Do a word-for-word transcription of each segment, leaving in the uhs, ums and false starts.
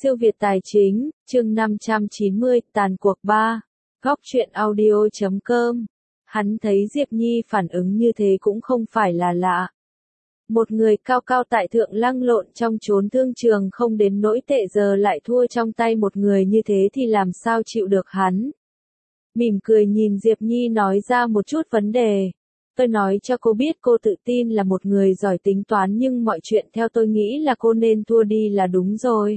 Siêu Việt Tài Chính, chương năm trăm chín mươi, tàn cuộc ba. Góc truyện audio chấm com. Hắn thấy Diệp Nhi phản ứng như thế cũng không phải là lạ. Một người cao cao tại thượng lăn lộn trong chốn thương trường không đến nỗi tệ giờ lại thua trong tay một người như thế thì làm sao chịu được hắn. Mỉm cười nhìn Diệp Nhi nói ra một chút vấn đề. Tôi nói cho cô biết cô tự tin là một người giỏi tính toán nhưng mọi chuyện theo tôi nghĩ là cô nên thua đi là đúng rồi.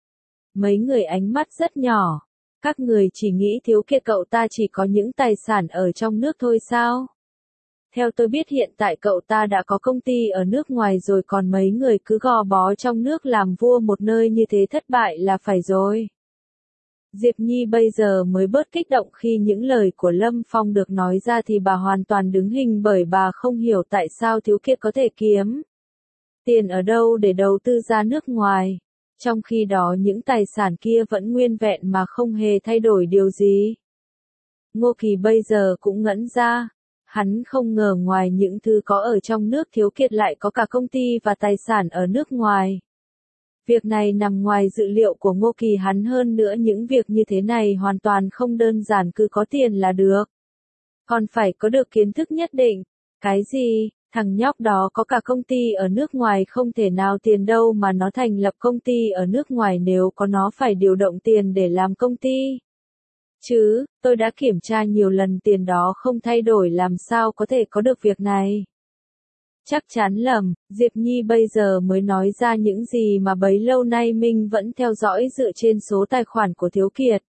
Mấy người ánh mắt rất nhỏ. Các người chỉ nghĩ Thiếu Kiệt cậu ta chỉ có những tài sản ở trong nước thôi sao? Theo tôi biết hiện tại cậu ta đã có công ty ở nước ngoài rồi, còn mấy người cứ gò bó trong nước làm vua một nơi như thế thất bại là phải rồi. Diệp Nhi bây giờ mới bớt kích động khi những lời của Lâm Phong được nói ra thì bà hoàn toàn đứng hình, bởi bà không hiểu tại sao Thiếu Kiệt có thể kiếm tiền ở đâu để đầu tư ra nước ngoài. Trong khi đó những tài sản kia vẫn nguyên vẹn mà không hề thay đổi điều gì. Ngô Kỳ bây giờ cũng ngẩn ra. Hắn không ngờ ngoài những thứ có ở trong nước, Thiếu Kiệt lại có cả công ty và tài sản ở nước ngoài. Việc này nằm ngoài dự liệu của Ngô Kỳ hắn, hơn nữa những việc như thế này hoàn toàn không đơn giản cứ có tiền là được. Còn phải có được kiến thức nhất định. Cái gì? Thằng nhóc đó có cả công ty ở nước ngoài, không thể nào tiền đâu mà nó thành lập công ty ở nước ngoài, nếu có nó phải điều động tiền để làm công ty. Chứ, tôi đã kiểm tra nhiều lần tiền đó không thay đổi, làm sao có thể có được việc này. Chắc chắn lầm, Diệp Nhi bây giờ mới nói ra những gì mà bấy lâu nay mình vẫn theo dõi dựa trên số tài khoản của Thiếu Kiệt.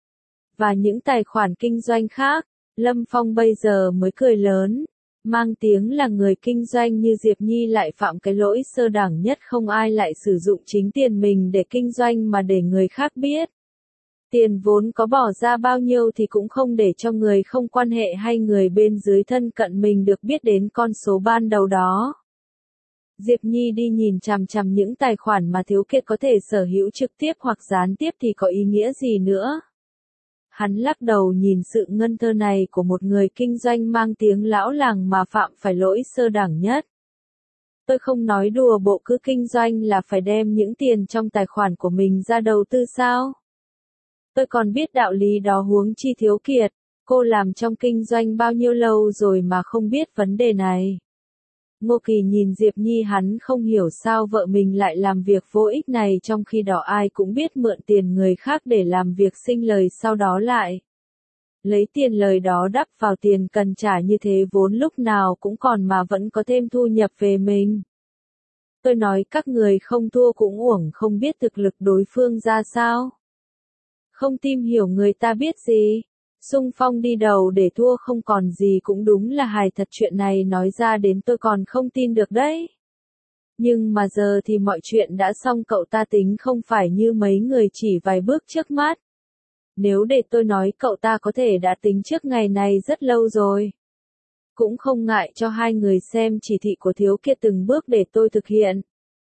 Và những tài khoản kinh doanh khác, Lâm Phong bây giờ mới cười lớn. Mang tiếng là người kinh doanh như Diệp Nhi lại phạm cái lỗi sơ đẳng nhất, không ai lại sử dụng chính tiền mình để kinh doanh mà để người khác biết. Tiền vốn có bỏ ra bao nhiêu thì cũng không để cho người không quan hệ hay người bên dưới thân cận mình được biết đến con số ban đầu đó. Diệp Nhi đi nhìn chằm chằm những tài khoản mà Thiếu Kiệt có thể sở hữu trực tiếp hoặc gián tiếp thì có ý nghĩa gì nữa. Hắn lắc đầu nhìn sự ngân thơ này của một người kinh doanh mang tiếng lão làng mà phạm phải lỗi sơ đẳng nhất. Tôi không nói đùa, bộ cứ kinh doanh là phải đem những tiền trong tài khoản của mình ra đầu tư sao? Tôi còn biết đạo lý đó, huống chi Thiếu Kiệt. Cô làm trong kinh doanh bao nhiêu lâu rồi mà không biết vấn đề này. Ngô Kỳ nhìn Diệp Nhi, hắn không hiểu sao vợ mình lại làm việc vô ích này, trong khi đó ai cũng biết mượn tiền người khác để làm việc sinh lời, sau đó lại lấy tiền lời đó đắp vào tiền cần trả, như thế vốn lúc nào cũng còn mà vẫn có thêm thu nhập về mình. Tôi nói các người không thua cũng uổng, không biết thực lực đối phương ra sao. Không tìm hiểu người ta biết gì. Xung phong đi đầu để thua không còn gì cũng đúng là hài thật, chuyện này nói ra đến tôi còn không tin được đấy. Nhưng mà giờ thì mọi chuyện đã xong, cậu ta tính không phải như mấy người chỉ vài bước trước mắt. Nếu để tôi nói, cậu ta có thể đã tính trước ngày này rất lâu rồi. Cũng không ngại cho hai người xem chỉ thị của Thiếu Kiệt từng bước để tôi thực hiện.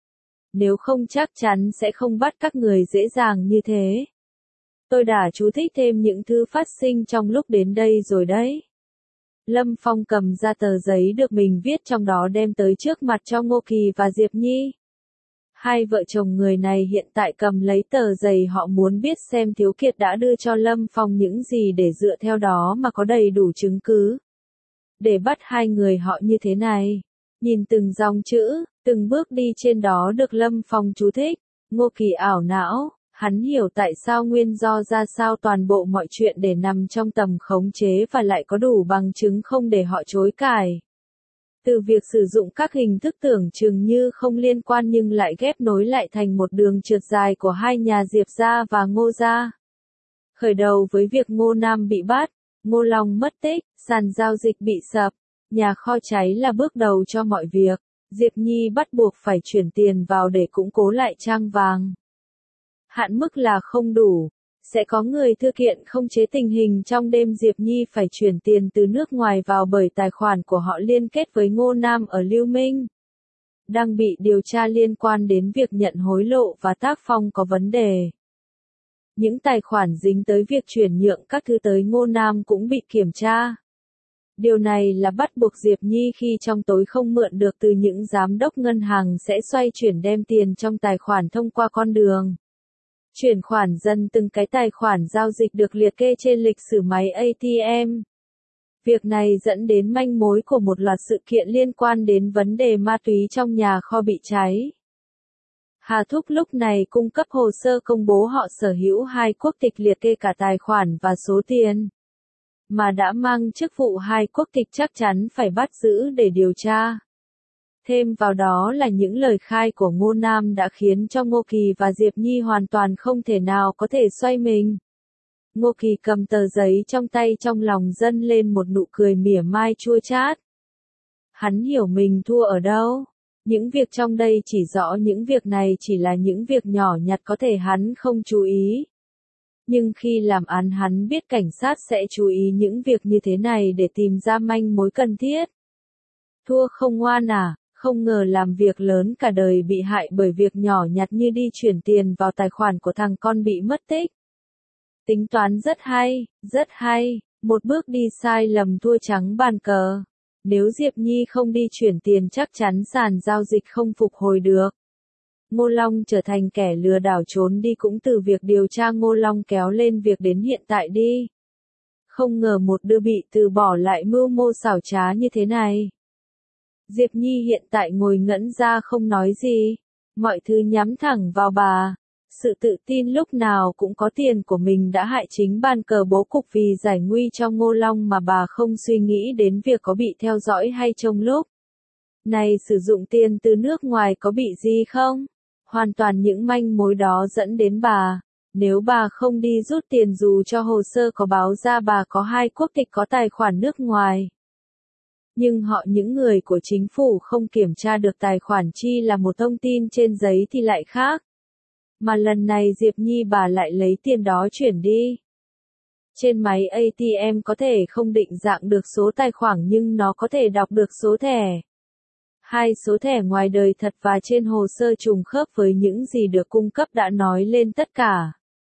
Nếu không chắc chắn sẽ không bắt các người dễ dàng như thế. Tôi đã chú thích thêm những thứ phát sinh trong lúc đến đây rồi đấy. Lâm Phong cầm ra tờ giấy được mình viết trong đó đem tới trước mặt cho Ngô Kỳ và Diệp Nhi. Hai vợ chồng người này hiện tại cầm lấy tờ giấy, họ muốn biết xem Thiếu Kiệt đã đưa cho Lâm Phong những gì để dựa theo đó mà có đầy đủ chứng cứ để bắt hai người họ như thế này. Nhìn từng dòng chữ, từng bước đi trên đó được Lâm Phong chú thích, Ngô Kỳ ảo não. Hắn hiểu tại sao, nguyên do ra sao toàn bộ mọi chuyện để nằm trong tầm khống chế và lại có đủ bằng chứng không để họ chối cãi. Từ việc sử dụng các hình thức tưởng chừng như không liên quan nhưng lại ghép nối lại thành một đường trượt dài của hai nhà Diệp gia và Ngô gia. Khởi đầu với việc Ngô Nam bị bắt, Ngô Long mất tích, sàn giao dịch bị sập, nhà kho cháy là bước đầu cho mọi việc. Diệp Nhi bắt buộc phải chuyển tiền vào để củng cố lại trang vàng. Hạn mức là không đủ, sẽ có người thư kiện không chế tình hình trong đêm. Diệp Nhi phải chuyển tiền từ nước ngoài vào bởi tài khoản của họ liên kết với Ngô Nam ở Lưu Minh, đang bị điều tra liên quan đến việc nhận hối lộ và tác phong có vấn đề. Những tài khoản dính tới việc chuyển nhượng các thứ tới Ngô Nam cũng bị kiểm tra. Điều này là bắt buộc Diệp Nhi khi trong tối không mượn được từ những giám đốc ngân hàng sẽ xoay chuyển đem tiền trong tài khoản thông qua con đường Chuyển khoản dần từng cái tài khoản giao dịch được liệt kê trên lịch sử máy a tê em. Việc này dẫn đến manh mối của một loạt sự kiện liên quan đến vấn đề ma túy trong nhà kho bị cháy. Hà Thúc lúc này cung cấp hồ sơ công bố họ sở hữu hai quốc tịch liệt kê cả tài khoản và số tiền. Mà đã mang chức vụ hai quốc tịch chắc chắn phải bắt giữ để điều tra. Thêm vào đó là những lời khai của Ngô Nam đã khiến cho Ngô Kỳ và Diệp Nhi hoàn toàn không thể nào có thể xoay mình. Ngô Kỳ cầm tờ giấy trong tay trong lòng dâng lên một nụ cười mỉa mai chua chát. Hắn hiểu mình thua ở đâu. Những việc trong đây chỉ rõ những việc này chỉ là những việc nhỏ nhặt có thể hắn không chú ý. Nhưng khi làm án hắn biết cảnh sát sẽ chú ý những việc như thế này để tìm ra manh mối cần thiết. Thua không ngoan à, không ngờ làm việc lớn cả đời bị hại bởi việc nhỏ nhặt như đi chuyển tiền vào tài khoản của thằng con bị mất tích. Tính toán rất hay, rất hay, một bước đi sai lầm thua trắng bàn cờ. Nếu Diệp Nhi không đi chuyển tiền chắc chắn sàn giao dịch không phục hồi được. Ngô Long trở thành kẻ lừa đảo trốn đi cũng từ việc điều tra Ngô Long kéo lên việc đến hiện tại đi. Không ngờ một đứa bị từ bỏ lại mưu mô xảo trá như thế này. Diệp Nhi hiện tại ngồi ngẩn ra không nói gì. Mọi thứ nhắm thẳng vào bà. Sự tự tin lúc nào cũng có tiền của mình đã hại chính bàn cờ bố cục vì giải nguy cho Ngô Long mà bà không suy nghĩ đến việc có bị theo dõi hay trông lúc. Này sử dụng tiền từ nước ngoài có bị gì không? Hoàn toàn những manh mối đó dẫn đến bà. Nếu bà không đi rút tiền dù cho hồ sơ có báo ra bà có hai quốc tịch có tài khoản nước ngoài. Nhưng họ những người của chính phủ không kiểm tra được tài khoản chi là một thông tin trên giấy thì lại khác. Mà lần này Diệp Nhi bà lại lấy tiền đó chuyển đi. Trên máy a tê em có thể không định dạng được số tài khoản nhưng nó có thể đọc được số thẻ. Hai số thẻ ngoài đời thật và trên hồ sơ trùng khớp với những gì được cung cấp đã nói lên tất cả.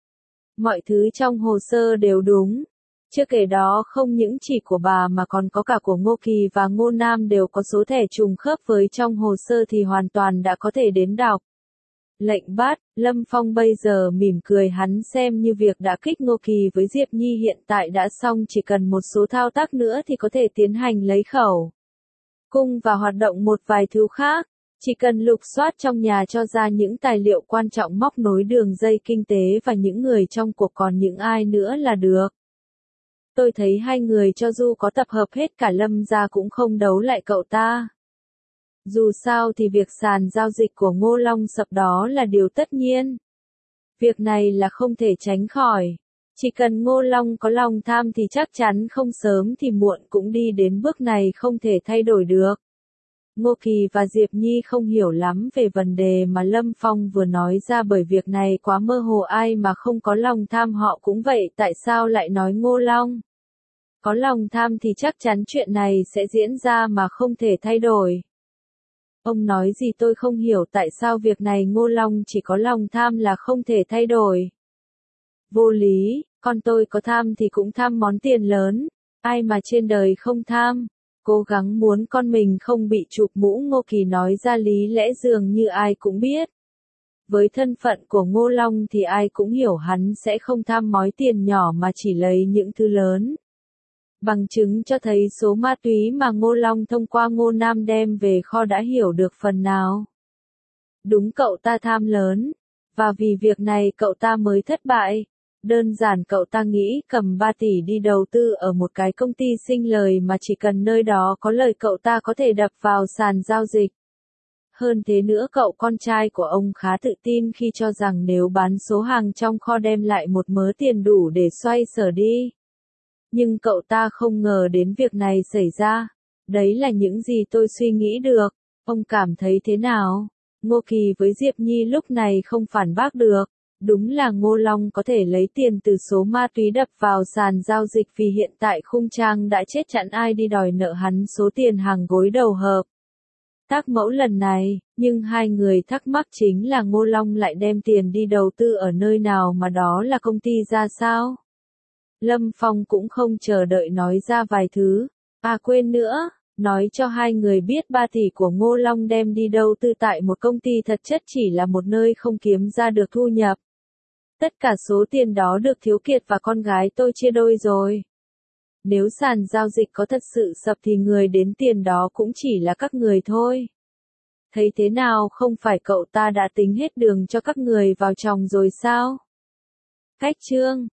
Mọi thứ trong hồ sơ đều đúng. Chưa kể đó không những chỉ của bà mà còn có cả của Ngô Kỳ và Ngô Nam đều có số thẻ trùng khớp với trong hồ sơ thì hoàn toàn đã có thể đến đọc. Lệnh bắt, Lâm Phong bây giờ mỉm cười hắn xem như việc đã kích Ngô Kỳ với Diệp Nhi hiện tại đã xong chỉ cần một số thao tác nữa thì có thể tiến hành lấy khẩu cung và hoạt động một vài thứ khác. Chỉ cần lục soát trong nhà cho ra những tài liệu quan trọng móc nối đường dây kinh tế và những người trong cuộc còn những ai nữa là được. Tôi thấy hai người cho dù có tập hợp hết cả Lâm ra cũng không đấu lại cậu ta. Dù sao thì việc sàn giao dịch của Ngô Long sập đó là điều tất nhiên. Việc này là không thể tránh khỏi. Chỉ cần Ngô Long có lòng tham thì chắc chắn không sớm thì muộn cũng đi đến bước này không thể thay đổi được. Ngô Kỳ và Diệp Nhi không hiểu lắm về vấn đề mà Lâm Phong vừa nói ra bởi việc này quá mơ hồ ai mà không có lòng tham họ cũng vậy tại sao lại nói Ngô Long. Có lòng tham thì chắc chắn chuyện này sẽ diễn ra mà không thể thay đổi. Ông nói gì tôi không hiểu tại sao việc này Ngô Long chỉ có lòng tham là không thể thay đổi. Vô lý, con tôi có tham thì cũng tham món tiền lớn, ai mà trên đời không tham. Cố gắng muốn con mình không bị chụp mũ Ngô Kỳ nói ra lý lẽ dường như ai cũng biết. Với thân phận của Ngô Long thì ai cũng hiểu hắn sẽ không tham mói tiền nhỏ mà chỉ lấy những thứ lớn. Bằng chứng cho thấy số ma túy mà Ngô Long thông qua Ngô Nam đem về kho đã hiểu được phần nào. Đúng cậu ta tham lớn, và vì việc này cậu ta mới thất bại. Đơn giản cậu ta nghĩ cầm ba tỷ đi đầu tư ở một cái công ty sinh lời mà chỉ cần nơi đó có lời cậu ta có thể đập vào sàn giao dịch. Hơn thế nữa cậu con trai của ông khá tự tin khi cho rằng nếu bán số hàng trong kho đem lại một mớ tiền đủ để xoay sở đi. Nhưng cậu ta không ngờ đến việc này xảy ra. Đấy là những gì tôi suy nghĩ được. Ông cảm thấy thế nào? Ngô Kỳ với Diệp Nhi lúc này không phản bác được. Đúng là Ngô Long có thể lấy tiền từ số ma túy đập vào sàn giao dịch vì hiện tại Khung Trang đã chết chặn ai đi đòi nợ hắn số tiền hàng gối đầu hợp. Tác mẫu lần này, nhưng hai người thắc mắc chính là Ngô Long lại đem tiền đi đầu tư ở nơi nào mà đó là công ty ra sao? Lâm Phong cũng không chờ đợi nói ra vài thứ. À quên nữa, nói cho hai người biết ba tỷ của Ngô Long đem đi đầu tư tại một công ty thật chất chỉ là một nơi không kiếm ra được thu nhập. Tất cả số tiền đó được Thiếu Kiệt và con gái tôi chia đôi rồi. Nếu sàn giao dịch có thật sự sập thì người đến tiền đó cũng chỉ là các người thôi. Thấy thế nào, không phải cậu ta đã tính hết đường cho các người vào chồng rồi sao? Cách chương